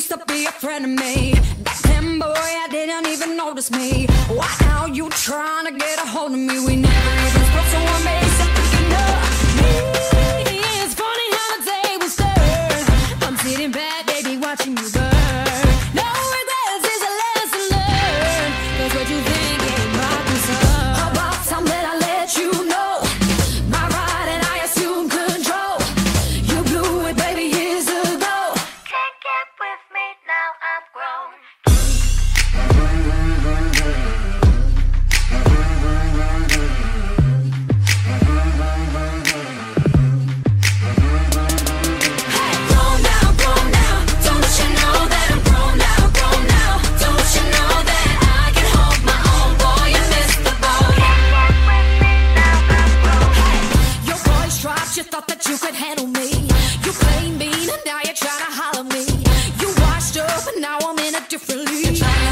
used to be a friend of me. Back then, boy, I didn't even notice me. Why now you trying to get a hold of me? We never even spoke, so I'm basic thinking of me. It's funny how the day was turned. I'm sitting back, baby, watching you burn. No regrets is a lesson learned. 'Cause what you think ain't my concern. About time that I let you know my right and I assume control. You blew it, baby, years ago. Can't get with me now, I'm grown. Hey, grown now, don't you know that I'm grown now, don't you know that I can hold my own, boy, you missed the boat. Can't get with me now, I'm grown. Hey, your voice dropped, you thought that you could handle me. You played mean and now you're trying to holler me. You washed up and now I'm in a different league. You're trying